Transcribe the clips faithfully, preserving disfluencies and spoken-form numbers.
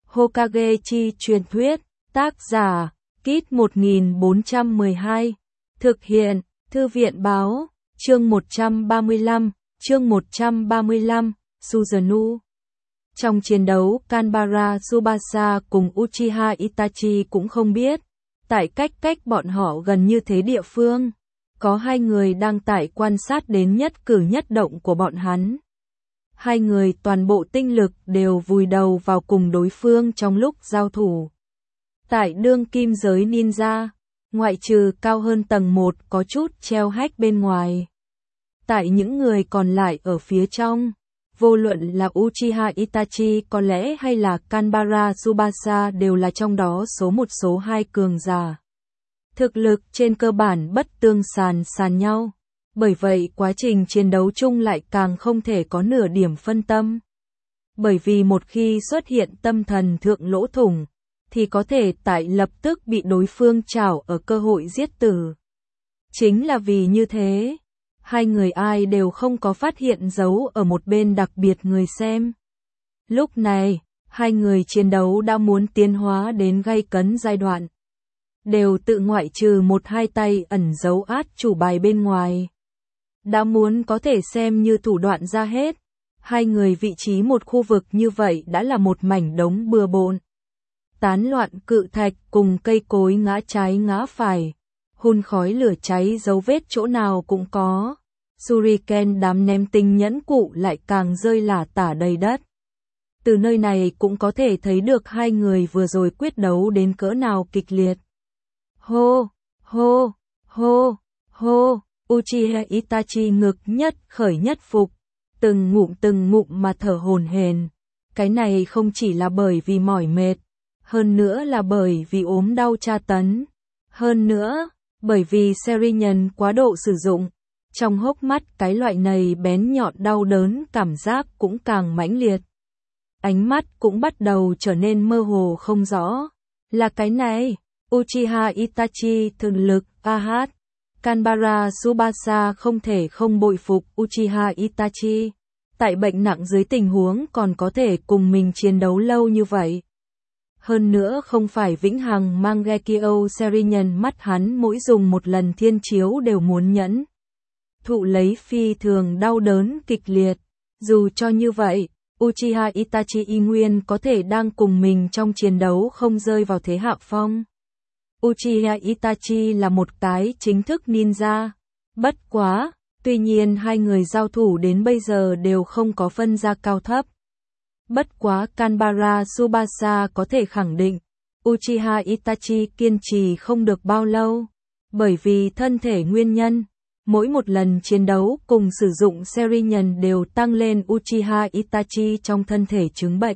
Hokage chi truyền thuyết, tác giả, Kit một nghìn bốn trăm mười hai, thực hiện, Thư viện báo, chương một trăm ba mươi lăm, chương một trăm ba mươi lăm, Susanoo. Trong chiến đấu, Kanbara Tsubasa cùng Uchiha Itachi cũng không biết, tại cách cách bọn họ gần như thế địa phương, có hai người đang tại quan sát đến nhất cử nhất động của bọn hắn. Hai người toàn bộ tinh lực đều vùi đầu vào cùng đối phương trong lúc giao thủ. Tại đương kim giới ninja, ngoại trừ cao hơn tầng một có chút treo hách bên ngoài. Tại những người còn lại ở phía trong, vô luận là Uchiha Itachi có lẽ hay là Kanbara Tsubasa đều là trong đó số một số hai cường giả. Thực lực trên cơ bản bất tương sàn sàn nhau. Bởi vậy quá trình chiến đấu chung lại càng không thể có nửa điểm phân tâm. Bởi vì một khi xuất hiện tâm thần thượng lỗ thủng, thì có thể tại lập tức bị đối phương trảo ở cơ hội giết tử. Chính là vì như thế, hai người ai đều không có phát hiện dấu ở một bên đặc biệt người xem. Lúc này, hai người chiến đấu đã muốn tiến hóa đến gay cấn giai đoạn. Đều tự ngoại trừ một hai tay ẩn dấu át chủ bài bên ngoài. Đã muốn có thể xem như thủ đoạn ra hết. Hai người vị trí một khu vực như vậy đã là một mảnh đống bừa bộn. Tán loạn cự thạch cùng cây cối ngã trái ngã phải. Hun khói lửa cháy dấu vết chỗ nào cũng có. Shuriken đám ném tinh nhẫn cụ lại càng rơi lả tả đầy đất. Từ nơi này cũng có thể thấy được hai người vừa rồi quyết đấu đến cỡ nào kịch liệt. Hô, hô, hô, hô. Uchiha Itachi ngực nhất khởi nhất phục, từng ngụm từng ngụm mà thở hổn hển. Cái này không chỉ là bởi vì mỏi mệt, hơn nữa là bởi vì ốm đau tra tấn, hơn nữa, bởi vì Sharingan quá độ sử dụng. Trong hốc mắt cái loại này bén nhọn đau đớn cảm giác cũng càng mãnh liệt. Ánh mắt cũng bắt đầu trở nên mơ hồ không rõ. Là cái này, Uchiha Itachi thực lực, a hát. Kanbara Tsubasa không thể không bội phục Uchiha Itachi. Tại bệnh nặng dưới tình huống còn có thể cùng mình chiến đấu lâu như vậy. Hơn nữa không phải vĩnh hằng Mangekyo Sharingan mắt hắn mỗi dùng một lần thiên chiếu đều muốn nhẫn. Thụ lấy phi thường đau đớn kịch liệt. Dù cho như vậy, Uchiha Itachi y nguyên có thể đang cùng mình trong chiến đấu không rơi vào thế hạ phong. Uchiha Itachi là một cái chính thức ninja. Bất quá, tuy nhiên hai người giao thủ đến bây giờ đều không có phân ra cao thấp. Bất quá Kanbara Tsubasa có thể khẳng định, Uchiha Itachi kiên trì không được bao lâu. Bởi vì thân thể nguyên nhân, mỗi một lần chiến đấu cùng sử dụng Sharingan đều tăng lên Uchiha Itachi trong thân thể chứng bệnh.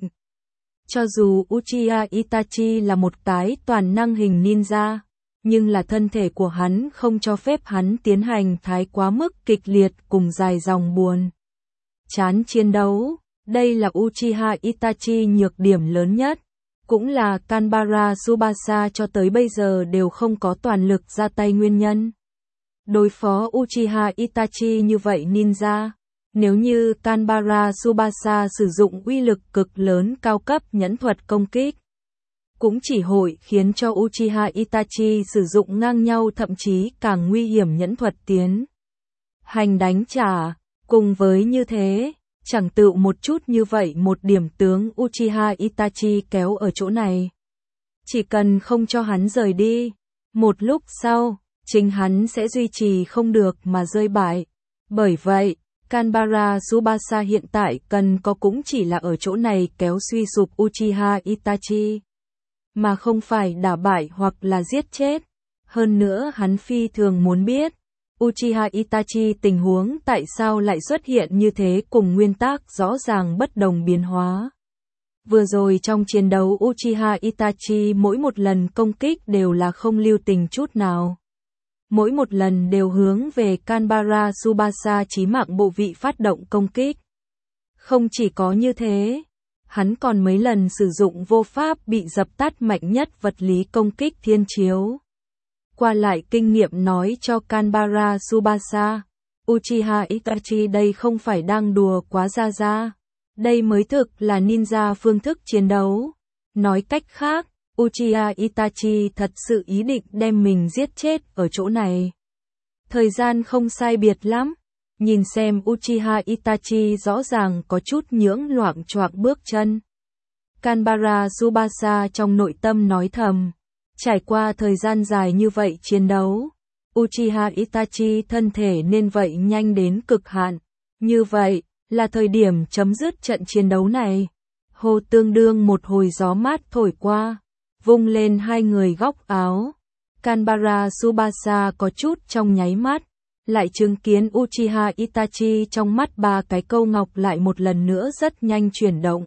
Cho dù Uchiha Itachi là một cái toàn năng hình ninja, nhưng là thân thể của hắn không cho phép hắn tiến hành thái quá mức kịch liệt cùng dài dòng buồn. Chán chiến đấu, đây là Uchiha Itachi nhược điểm lớn nhất, cũng là Kanbara Tsubasa cho tới bây giờ đều không có toàn lực ra tay nguyên nhân. Đối phó Uchiha Itachi như vậy ninja, nếu như Kanbara Tsubasa sử dụng uy lực cực lớn cao cấp nhẫn thuật công kích, cũng chỉ hội khiến cho Uchiha Itachi sử dụng ngang nhau thậm chí càng nguy hiểm nhẫn thuật tiến hành đánh trả. Cùng với như thế, chẳng tự một chút như vậy một điểm tướng Uchiha Itachi kéo ở chỗ này. Chỉ cần không cho hắn rời đi, một lúc sau, chính hắn sẽ duy trì không được mà rơi bại. Bởi vậy, Kanbara Tsubasa hiện tại cần có cũng chỉ là ở chỗ này kéo suy sụp Uchiha Itachi, mà không phải đả bại hoặc là giết chết. Hơn nữa hắn phi thường muốn biết, Uchiha Itachi tình huống tại sao lại xuất hiện như thế cùng nguyên tắc rõ ràng bất đồng biến hóa. Vừa rồi trong chiến đấu Uchiha Itachi mỗi một lần công kích đều là không lưu tình chút nào. Mỗi một lần đều hướng về Kanbara Tsubasa chí mạng bộ vị phát động công kích. Không chỉ có như thế, hắn còn mấy lần sử dụng vô pháp bị dập tắt mạnh nhất vật lý công kích thiên chiếu. Qua lại kinh nghiệm nói cho Kanbara Tsubasa, Uchiha Itachi đây không phải đang đùa quá ra ra. Đây mới thực là ninja phương thức chiến đấu. Nói cách khác, Uchiha Itachi thật sự ý định đem mình giết chết ở chỗ này. Thời gian không sai biệt lắm, nhìn xem Uchiha Itachi rõ ràng có chút nhưỡng loạng choạng bước chân. Kanbara Tsubasa trong nội tâm nói thầm, trải qua thời gian dài như vậy chiến đấu, Uchiha Itachi thân thể nên vậy nhanh đến cực hạn, như vậy là thời điểm chấm dứt trận chiến đấu này. Hồ tương đương một hồi gió mát thổi qua, vung lên hai người góc áo. Kanbara Tsubasa có chút trong nháy mắt, lại chứng kiến Uchiha Itachi trong mắt ba cái câu ngọc lại một lần nữa rất nhanh chuyển động.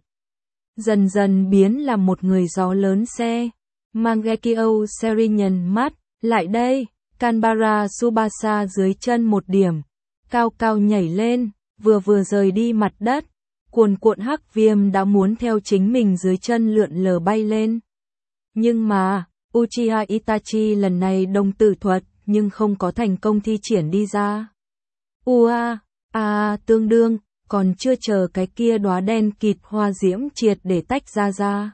Dần dần biến làm một người gió lớn xe. Mangekyo Sheringan mắt, lại đây, Kanbara Tsubasa dưới chân một điểm, cao cao nhảy lên, vừa vừa rời đi mặt đất. Cuồn cuộn hắc viêm đã muốn theo chính mình dưới chân lượn lờ bay lên. Nhưng mà, Uchiha Itachi lần này đồng tử thuật, nhưng không có thành công thi triển đi ra. Ua, a, à, tương đương, còn chưa chờ cái kia đóa đen kịt hoa diễm triệt để tách ra ra.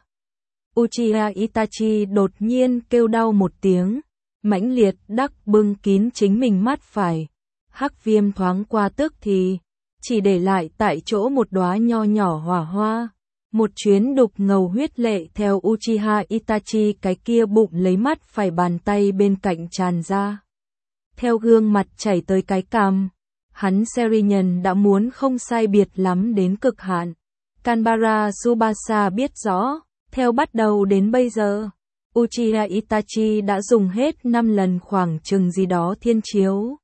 Uchiha Itachi đột nhiên kêu đau một tiếng, mãnh liệt đắc bưng kín chính mình mắt phải. Hắc viêm thoáng qua tức thì, chỉ để lại tại chỗ một đóa nho nhỏ hỏa hoa. Một chuyến đục ngầu huyết lệ theo Uchiha Itachi cái kia bụng lấy mắt phải bàn tay bên cạnh tràn ra. Theo gương mặt chảy tới cái cằm, hắn Sheringan đã muốn không sai biệt lắm đến cực hạn. Kanbara Tsubasa biết rõ, theo bắt đầu đến bây giờ, Uchiha Itachi đã dùng hết năm lần khoảng chừng gì đó thiên chiếu.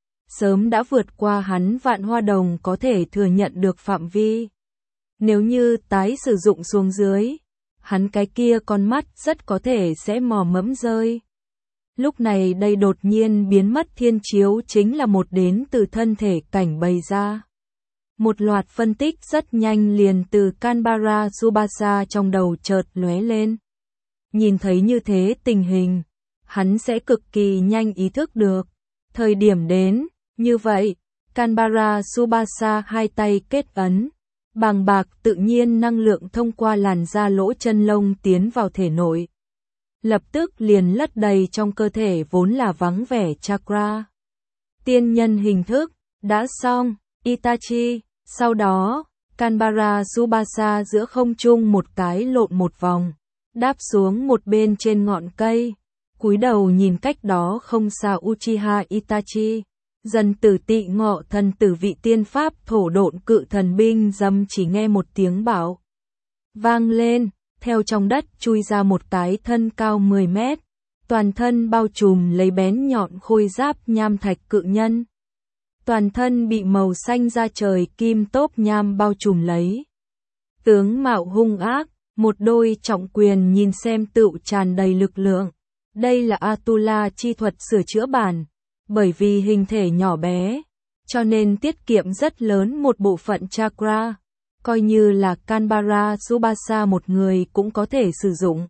Sớm đã vượt qua hắn vạn hoa đồng có thể thừa nhận được phạm vi. Nếu như tái sử dụng xuống dưới, hắn cái kia con mắt rất có thể sẽ mò mẫm rơi. Lúc này đây đột nhiên biến mất thiên chiếu chính là một đến từ thân thể cảnh bày ra. Một loạt phân tích rất nhanh liền từ Kanbara Tsubasa trong đầu chợt lóe lên. Nhìn thấy như thế tình hình, hắn sẽ cực kỳ nhanh ý thức được. Thời điểm đến, như vậy, Kanbara Tsubasa hai tay kết ấn. Bàng bạc tự nhiên năng lượng thông qua làn da lỗ chân lông tiến vào thể nội. Lập tức liền lấp đầy trong cơ thể vốn là vắng vẻ chakra. Tiên nhân hình thức, đã xong, Itachi. Sau đó, Kanbara Tsubasa giữa không trung một cái lộn một vòng, đáp xuống một bên trên ngọn cây, cúi đầu nhìn cách đó không xa Uchiha Itachi. Dần tử tị ngọ thần tử vị tiên pháp thổ độn cự thần binh dâm chỉ nghe một tiếng bảo vang lên, theo trong đất chui ra một cái thân cao mười mét, toàn thân bao trùm lấy bén nhọn khôi giáp nham thạch cự nhân. Toàn thân bị màu xanh da trời kim tốp nham bao trùm lấy. Tướng mạo hung ác, một đôi trọng quyền nhìn xem tựu tràn đầy lực lượng. Đây là Atula chi thuật sửa chữa bản. Bởi vì hình thể nhỏ bé, cho nên tiết kiệm rất lớn một bộ phận chakra, coi như là Kanbara Tsubasa một người cũng có thể sử dụng.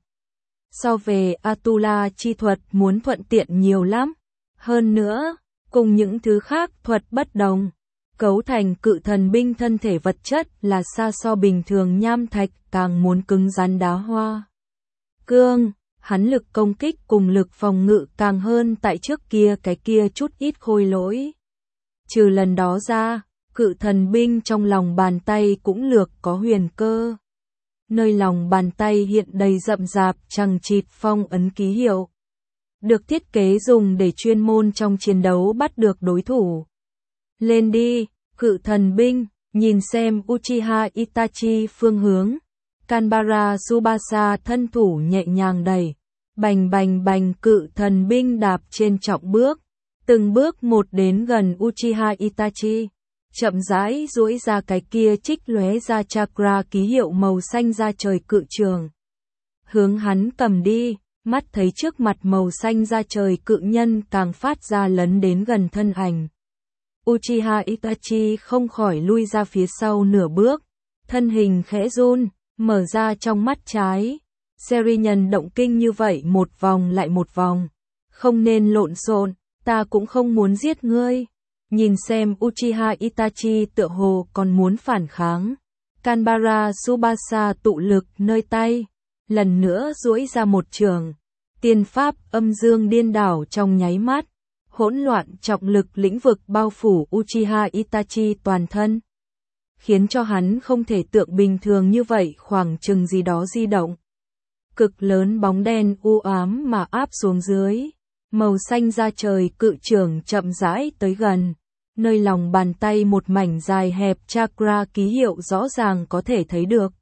So về Atula chi thuật muốn thuận tiện nhiều lắm. Hơn nữa, cùng những thứ khác thuật bất đồng, cấu thành cự thần binh thân thể vật chất là xa so bình thường nham thạch càng muốn cứng rắn đá hoa. Cương. Hắn lực công kích cùng lực phòng ngự càng hơn tại trước kia cái kia chút ít khôi lỗi. Trừ lần đó ra, cự thần binh trong lòng bàn tay cũng lược có huyền cơ. Nơi lòng bàn tay hiện đầy rậm rạp chằng chịt phong ấn ký hiệu. Được thiết kế dùng để chuyên môn trong chiến đấu bắt được đối thủ. Lên đi, cự thần binh, nhìn xem Uchiha Itachi phương hướng. Kanbara Tsubasa thân thủ nhẹ nhàng đẩy, bành bành bành cự thần binh đạp trên trọng bước, từng bước một đến gần Uchiha Itachi, chậm rãi duỗi ra cái kia trích lóe ra chakra ký hiệu màu xanh da trời cự trường. Hướng hắn cầm đi, mắt thấy trước mặt màu xanh da trời cự nhân càng phát ra lấn đến gần thân ảnh. Uchiha Itachi không khỏi lui ra phía sau nửa bước, thân hình khẽ run. Mở ra trong mắt trái, Sheringan động kinh như vậy một vòng lại một vòng, không nên lộn xộn, ta cũng không muốn giết ngươi. Nhìn xem Uchiha Itachi tựa hồ còn muốn phản kháng, Kanbara Tsubasa tụ lực nơi tay, lần nữa duỗi ra một trường. Tiên pháp âm dương điên đảo trong nháy mắt, hỗn loạn trọng lực lĩnh vực bao phủ Uchiha Itachi toàn thân, khiến cho hắn không thể tượng bình thường như vậy khoảng chừng gì đó di động. Cực lớn bóng đen u ám mà áp xuống dưới, màu xanh da trời cự trường chậm rãi tới gần, nơi lòng bàn tay một mảnh dài hẹp chakra ký hiệu rõ ràng có thể thấy được.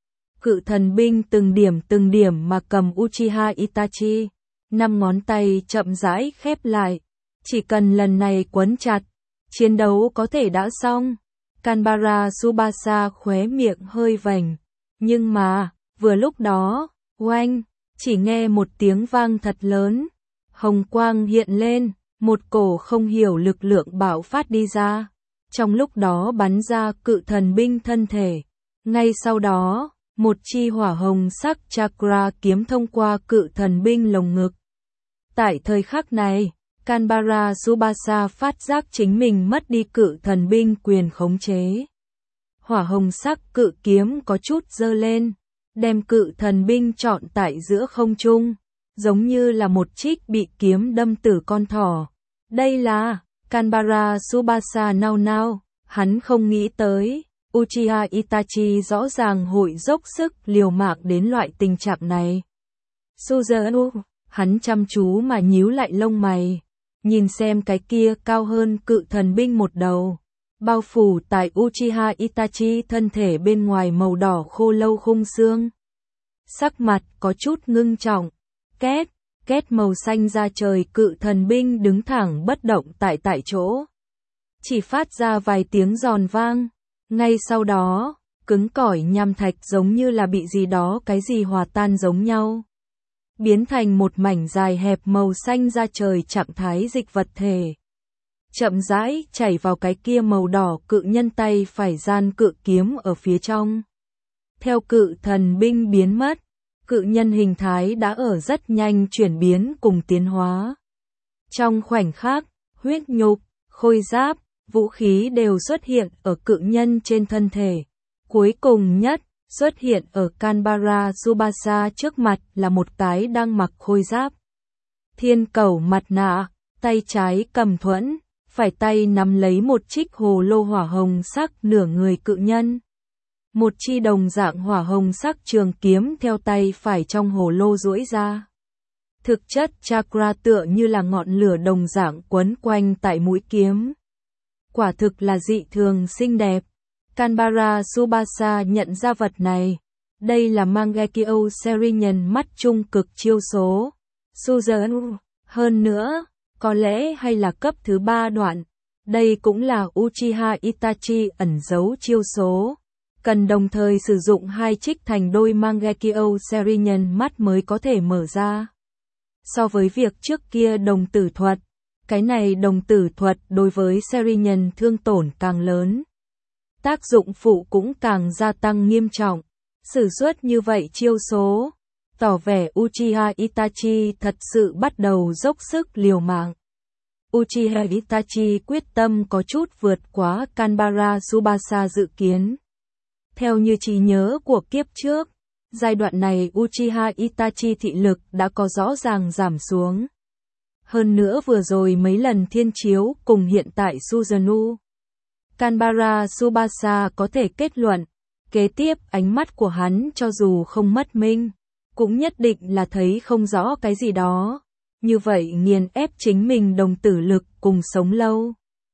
Cự thần binh từng điểm từng điểm mà cầm Uchiha Itachi, năm ngón tay chậm rãi khép lại, chỉ cần lần này quấn chặt, chiến đấu có thể đã xong. Kanbara Tsubasa khóe miệng hơi vành, nhưng mà, vừa lúc đó, oanh, chỉ nghe một tiếng vang thật lớn, hồng quang hiện lên, một cổ không hiểu lực lượng bạo phát đi ra, trong lúc đó bắn ra cự thần binh thân thể. Ngay sau đó, một chi hỏa hồng sắc chakra kiếm thông qua cự thần binh lồng ngực. Tại thời khắc này, Kanbara Tsubasa phát giác chính mình mất đi cự thần binh quyền khống chế. Hỏa hồng sắc cự kiếm có chút dơ lên, đem cự thần binh trọn tại giữa không trung, giống như là một trích bị kiếm đâm tử con thỏ. Đây là, Kanbara Tsubasa nao nao, hắn không nghĩ tới, Uchiha Itachi rõ ràng hội dốc sức liều mạng đến loại tình trạng này. Suzaru, hắn chăm chú mà nhíu lại lông mày, nhìn xem cái kia cao hơn cự thần binh một đầu, bao phủ tại Uchiha Itachi thân thể bên ngoài màu đỏ khô lâu khung xương. Sắc mặt có chút ngưng trọng, két, két màu xanh da trời cự thần binh đứng thẳng bất động tại tại chỗ. Chỉ phát ra vài tiếng giòn vang, ngay sau đó, cứng cỏi nham thạch giống như là bị gì đó cái gì hòa tan giống nhau, biến thành một mảnh dài hẹp màu xanh da trời trạng thái dịch vật thể. Chậm rãi chảy vào cái kia màu đỏ cự nhân tay phải gian cự kiếm ở phía trong. Theo cự thần binh biến mất, cự nhân hình thái đã ở rất nhanh chuyển biến cùng tiến hóa. Trong khoảnh khắc, huyết nhục, khôi giáp, vũ khí đều xuất hiện ở cự nhân trên thân thể. Cuối cùng nhất, xuất hiện ở Kanbara Tsubasa trước mặt là một cái đang mặc khôi giáp. Thiên cẩu mặt nạ, tay trái cầm thuẫn, phải tay nắm lấy một trích hồ lô hỏa hồng sắc nửa người cự nhân. Một chi đồng dạng hỏa hồng sắc trường kiếm theo tay phải trong hồ lô duỗi ra. Thực chất chakra tựa như là ngọn lửa đồng dạng quấn quanh tại mũi kiếm. Quả thực là dị thường xinh đẹp. Kanbara Tsubasa nhận ra vật này. Đây là Mangekyo Serinin mắt trung cực chiêu số. Suzaru, hơn nữa, có lẽ hay là cấp thứ ba đoạn. Đây cũng là Uchiha Itachi ẩn giấu chiêu số. Cần đồng thời sử dụng hai trích thành đôi Mangekyo Serinin mắt mới có thể mở ra. So với việc trước kia đồng tử thuật, cái này đồng tử thuật đối với Serinin thương tổn càng lớn. Tác dụng phụ cũng càng gia tăng nghiêm trọng. Sử xuất như vậy chiêu số, tỏ vẻ Uchiha Itachi thật sự bắt đầu dốc sức liều mạng. Uchiha Itachi quyết tâm có chút vượt quá Kanbara Tsubasa dự kiến. Theo như trí nhớ của kiếp trước, giai đoạn này Uchiha Itachi thị lực đã có rõ ràng giảm xuống. Hơn nữa vừa rồi mấy lần thiên chiếu cùng hiện tại Suzaru, Kanbara Tsubasa có thể kết luận, kế tiếp ánh mắt của hắn cho dù không mất minh, cũng nhất định là thấy không rõ cái gì đó. Như vậy nghiền ép chính mình đồng tử lực cùng sống lâu.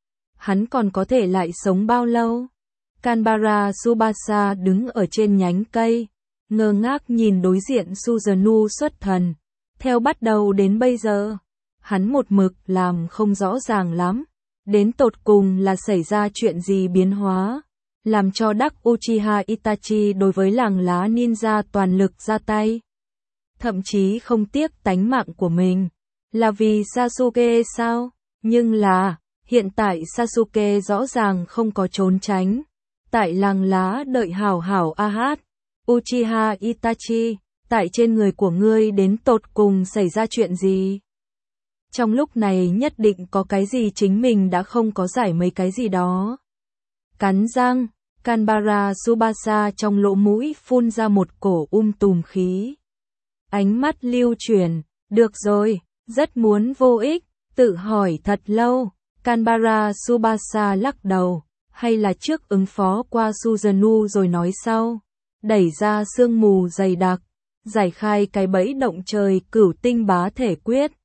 Hắn còn có thể lại sống bao lâu? Kanbara Tsubasa đứng ở trên nhánh cây, ngơ ngác nhìn đối diện Suzaru xuất thần. Theo bắt đầu đến bây giờ, hắn một mực làm không rõ ràng lắm. Đến tột cùng là xảy ra chuyện gì biến hóa, làm cho đắc Uchiha Itachi đối với làng lá ninja toàn lực ra tay. Thậm chí không tiếc tánh mạng của mình. Là vì Sasuke sao? Nhưng là, hiện tại Sasuke rõ ràng không có trốn tránh. Tại làng lá đợi hảo hảo a hát. Uchiha Itachi, tại trên người của ngươi đến tột cùng xảy ra chuyện gì? Trong lúc này nhất định có cái gì chính mình đã không có giải mấy cái gì đó. Cắn răng, Kanbara Tsubasa trong lỗ mũi phun ra một cổ um tùm khí. ánh mắt lưu chuyển, được rồi, rất muốn vô ích, tự hỏi thật lâu, Canberra Tsubasa lắc đầu, hay là trước ứng phó qua Susanoo rồi nói sau, đẩy ra sương mù dày đặc, giải khai cái bẫy động trời cửu tinh bá thể quyết.